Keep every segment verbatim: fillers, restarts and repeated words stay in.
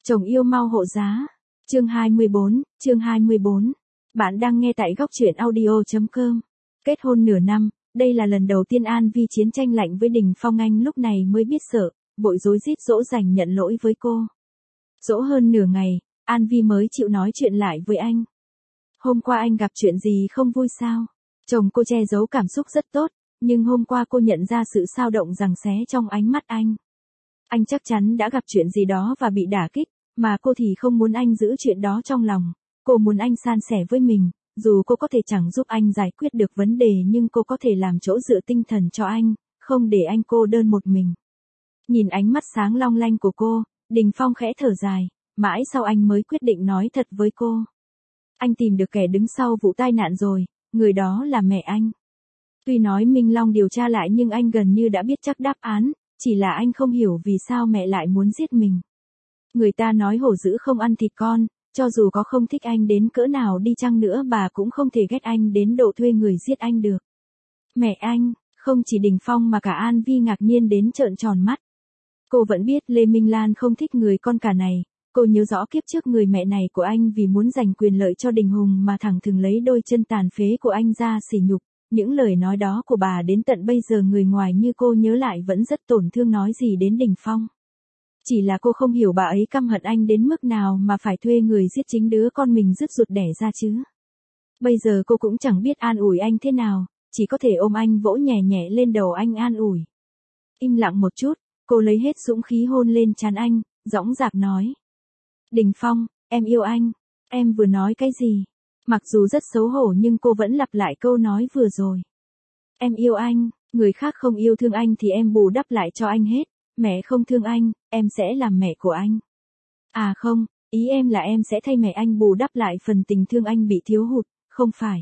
Chồng yêu mau hộ giá. Chương hai mươi bốn, chương hai mươi bốn. Bạn đang nghe tại góc truyện audio chấm com. Kết hôn nửa năm, đây là lần đầu tiên An Vi chiến tranh lạnh với Đình Phong. Anh lúc này mới biết sợ, vội rối rít dỗ dành nhận lỗi với cô. Dỗ hơn nửa ngày, An Vi mới chịu nói chuyện lại với anh. Hôm qua anh gặp chuyện gì không vui sao? Chồng cô che giấu cảm xúc rất tốt, nhưng hôm qua cô nhận ra sự xao động giằng xé trong ánh mắt anh. Anh chắc chắn đã gặp chuyện gì đó và bị đả kích, mà cô thì không muốn anh giữ chuyện đó trong lòng. Cô muốn anh san sẻ với mình, dù cô có thể chẳng giúp anh giải quyết được vấn đề nhưng cô có thể làm chỗ dựa tinh thần cho anh, không để anh cô đơn một mình. Nhìn ánh mắt sáng long lanh của cô, Đình Phong khẽ thở dài, mãi sau anh mới quyết định nói thật với cô. Anh tìm được kẻ đứng sau vụ tai nạn rồi, người đó là mẹ anh. Tuy nói Minh Long điều tra lại nhưng anh gần như đã biết chắc đáp án, chỉ là anh không hiểu vì sao mẹ lại muốn giết mình. Người ta nói hổ dữ không ăn thịt con, cho dù có không thích anh đến cỡ nào đi chăng nữa bà cũng không thể ghét anh đến độ thuê người giết anh được. Mẹ anh, không chỉ Đình Phong mà cả An Vi ngạc nhiên đến trợn tròn mắt. Cô vẫn biết Lê Minh Lan không thích người con cả này, cô nhớ rõ kiếp trước người mẹ này của anh vì muốn giành quyền lợi cho Đình Hùng mà thẳng thừng lấy đôi chân tàn phế của anh ra sỉ nhục. Những lời nói đó của bà đến tận bây giờ người ngoài như cô nhớ lại vẫn rất tổn thương nói gì đến Đình Phong. Chỉ là cô không hiểu bà ấy căm hận anh đến mức nào mà phải thuê người giết chính đứa con mình rứt ruột đẻ ra chứ. Bây giờ cô cũng chẳng biết an ủi anh thế nào, chỉ có thể ôm anh vỗ nhẹ nhẹ lên đầu anh an ủi. Im lặng một chút, cô lấy hết dũng khí hôn lên trán anh, dõng dạc nói. Đình Phong, em yêu anh. Em vừa nói cái gì? Mặc dù rất xấu hổ nhưng cô vẫn lặp lại câu nói vừa rồi. Em yêu anh, người khác không yêu thương anh thì em bù đắp lại cho anh hết. Mẹ không thương anh, em sẽ làm mẹ của anh. À không, ý em là em sẽ thay mẹ anh bù đắp lại phần tình thương anh bị thiếu hụt, không phải.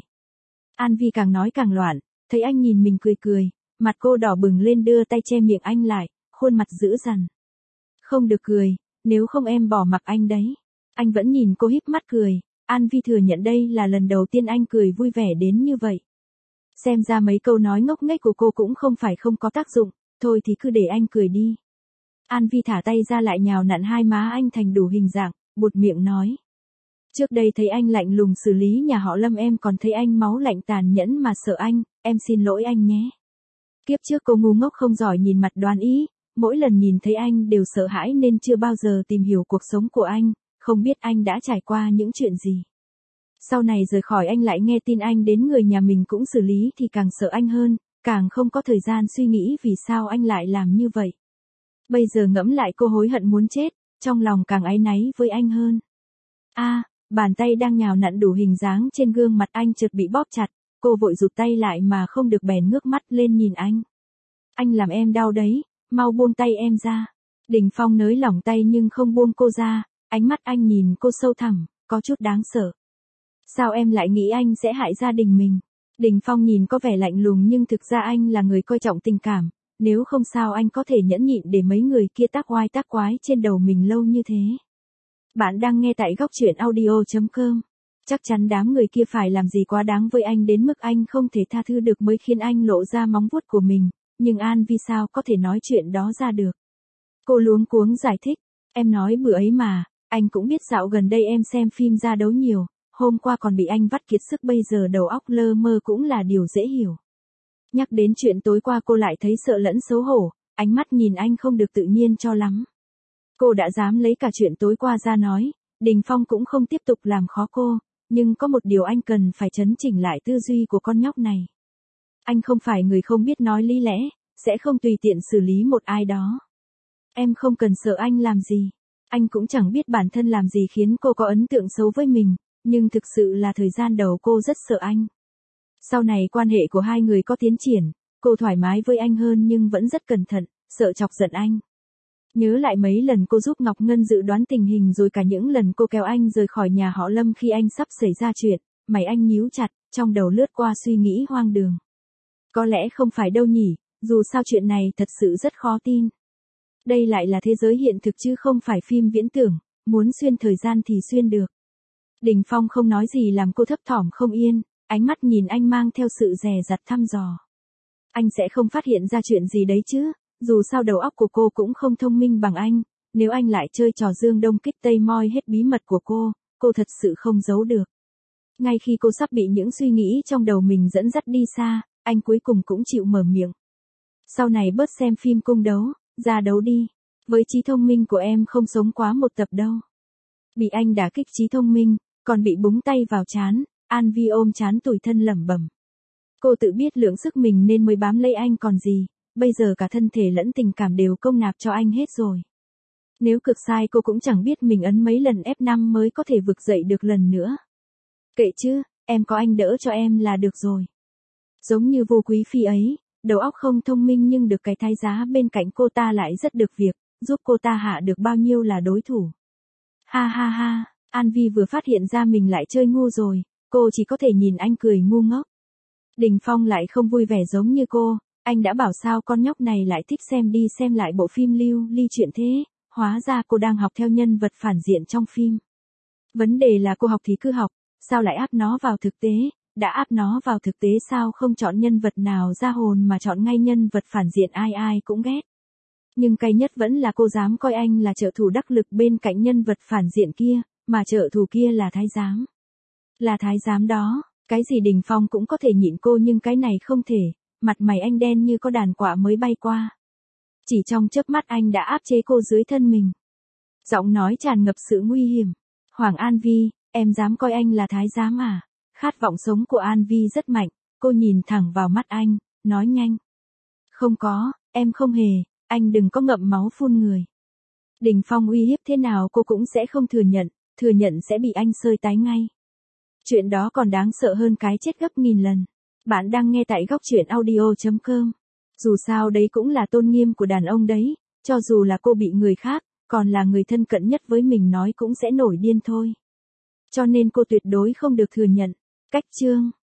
An Vi càng nói càng loạn, thấy anh nhìn mình cười cười, mặt cô đỏ bừng lên đưa tay che miệng anh lại, khuôn mặt dữ dằn. Không được cười, nếu không em bỏ mặc anh đấy. Anh vẫn nhìn cô híp mắt cười, An Vi thừa nhận đây là lần đầu tiên anh cười vui vẻ đến như vậy. Xem ra mấy câu nói ngốc nghếch của cô cũng không phải không có tác dụng, thôi thì cứ để anh cười đi. An Vi thả tay ra lại nhào nặn hai má anh thành đủ hình dạng, buột miệng nói. Trước đây thấy anh lạnh lùng xử lý nhà họ Lâm em còn thấy anh máu lạnh tàn nhẫn mà sợ anh, em xin lỗi anh nhé. Kiếp trước cô ngu ngốc không giỏi nhìn mặt đoán ý, mỗi lần nhìn thấy anh đều sợ hãi nên chưa bao giờ tìm hiểu cuộc sống của anh, không biết anh đã trải qua những chuyện gì. Sau này rời khỏi anh lại nghe tin anh đến người nhà mình cũng xử lý thì càng sợ anh hơn, càng không có thời gian suy nghĩ vì sao anh lại làm như vậy. Bây giờ ngẫm lại cô hối hận muốn chết, trong lòng càng áy náy với anh hơn. A, à, bàn tay đang nhào nặn đủ hình dáng trên gương mặt anh chợt bị bóp chặt, cô vội rụt tay lại mà không được bèn ngước mắt lên nhìn anh. Anh làm em đau đấy, mau buông tay em ra. Đình Phong nới lỏng tay nhưng không buông cô ra, ánh mắt anh nhìn cô sâu thẳm, có chút đáng sợ. Sao em lại nghĩ anh sẽ hại gia đình mình? Đình Phong nhìn có vẻ lạnh lùng nhưng thực ra anh là người coi trọng tình cảm. Nếu không sao anh có thể nhẫn nhịn để mấy người kia tác oai tác quái trên đầu mình lâu như thế. Bạn đang nghe tại góc truyện audio chấm com. Chắc chắn đám người kia phải làm gì quá đáng với anh đến mức anh không thể tha thứ được mới khiến anh lộ ra móng vuốt của mình. Nhưng An Vi sao có thể nói chuyện đó ra được. Cô luống cuống giải thích. Em nói bữa ấy mà, anh cũng biết dạo gần đây em xem phim ra đấu nhiều. Hôm qua còn bị anh vắt kiệt sức bây giờ đầu óc lơ mơ cũng là điều dễ hiểu. Nhắc đến chuyện tối qua cô lại thấy sợ lẫn xấu hổ, ánh mắt nhìn anh không được tự nhiên cho lắm. Cô đã dám lấy cả chuyện tối qua ra nói, Đình Phong cũng không tiếp tục làm khó cô, nhưng có một điều anh cần phải chấn chỉnh lại tư duy của con nhóc này. Anh không phải người không biết nói lý lẽ, sẽ không tùy tiện xử lý một ai đó. Em không cần sợ anh làm gì, anh cũng chẳng biết bản thân làm gì khiến cô có ấn tượng xấu với mình, nhưng thực sự là thời gian đầu cô rất sợ anh. Sau này quan hệ của hai người có tiến triển, cô thoải mái với anh hơn nhưng vẫn rất cẩn thận, sợ chọc giận anh. Nhớ lại mấy lần cô giúp Ngọc Ngân dự đoán tình hình rồi cả những lần cô kéo anh rời khỏi nhà họ Lâm khi anh sắp xảy ra chuyện, mày anh nhíu chặt, trong đầu lướt qua suy nghĩ hoang đường. Có lẽ không phải đâu nhỉ, dù sao chuyện này thật sự rất khó tin. Đây lại là thế giới hiện thực chứ không phải phim viễn tưởng, muốn xuyên thời gian thì xuyên được. Đình Phong không nói gì làm cô thấp thỏm không yên. Ánh mắt nhìn anh mang theo sự dè dặt thăm dò. Anh sẽ không phát hiện ra chuyện gì đấy chứ, dù sao đầu óc của cô cũng không thông minh bằng anh, Nếu anh lại chơi trò dương đông kích tây moi hết bí mật của cô, cô thật sự không giấu được. Ngay khi cô sắp bị những suy nghĩ trong đầu mình dẫn dắt đi xa, anh cuối cùng cũng chịu mở miệng. Sau này bớt xem phim cung đấu, ra đấu đi. Với trí thông minh của em không sống quá một tập đâu. Bị anh đả kích trí thông minh, còn bị búng tay vào trán, An Vi ôm trán tủi thân lẩm bẩm. Cô tự biết lượng sức mình nên mới bám lấy anh còn gì, bây giờ cả thân thể lẫn tình cảm đều công nạp cho anh hết rồi. Nếu cực sai cô cũng chẳng biết mình ấn mấy lần ép năm mới có thể vực dậy được lần nữa. Kệ chứ, em có anh đỡ cho em là được rồi. Giống như Vô Quý Phi ấy, đầu óc không thông minh nhưng được cái thái giá bên cạnh cô ta lại rất được việc, giúp cô ta hạ được bao nhiêu là đối thủ. Ha ha ha, An Vi vừa phát hiện ra mình lại chơi ngu rồi, cô chỉ có thể nhìn anh cười ngu ngốc. Đình Phong lại không vui vẻ giống như cô, anh đã bảo sao con nhóc này lại thích xem đi xem lại bộ phim lưu ly chuyện thế, hóa ra cô đang học theo nhân vật phản diện trong phim. Vấn đề là cô học thì cứ học, sao lại áp nó vào thực tế, đã áp nó vào thực tế sao không chọn nhân vật nào ra hồn mà chọn ngay nhân vật phản diện ai ai cũng ghét. Nhưng cay nhất vẫn là cô dám coi anh là trợ thủ đắc lực bên cạnh nhân vật phản diện kia, mà trợ thủ kia là thái giám. Là thái giám đó, cái gì Đình Phong cũng có thể nhịn cô nhưng cái này không thể, mặt mày anh đen như có đàn quạ mới bay qua. Chỉ trong chớp mắt anh đã áp chế cô dưới thân mình. Giọng nói tràn ngập sự nguy hiểm. Hoàng An Vi, em dám coi anh là thái giám à? Khát vọng sống của An Vi rất mạnh, cô nhìn thẳng vào mắt anh, nói nhanh. Không có, em không hề, anh đừng có ngậm máu phun người. Đình Phong uy hiếp thế nào cô cũng sẽ không thừa nhận, thừa nhận sẽ bị anh sơi tái ngay. Chuyện đó còn đáng sợ hơn cái chết gấp nghìn lần. Bạn đang nghe tại góc truyện audio chấm com. Dù sao đấy cũng là tôn nghiêm của đàn ông đấy, cho dù là cô bị người khác, còn là người thân cận nhất với mình nói cũng sẽ nổi điên thôi. Cho nên cô tuyệt đối không được thừa nhận. Cách chương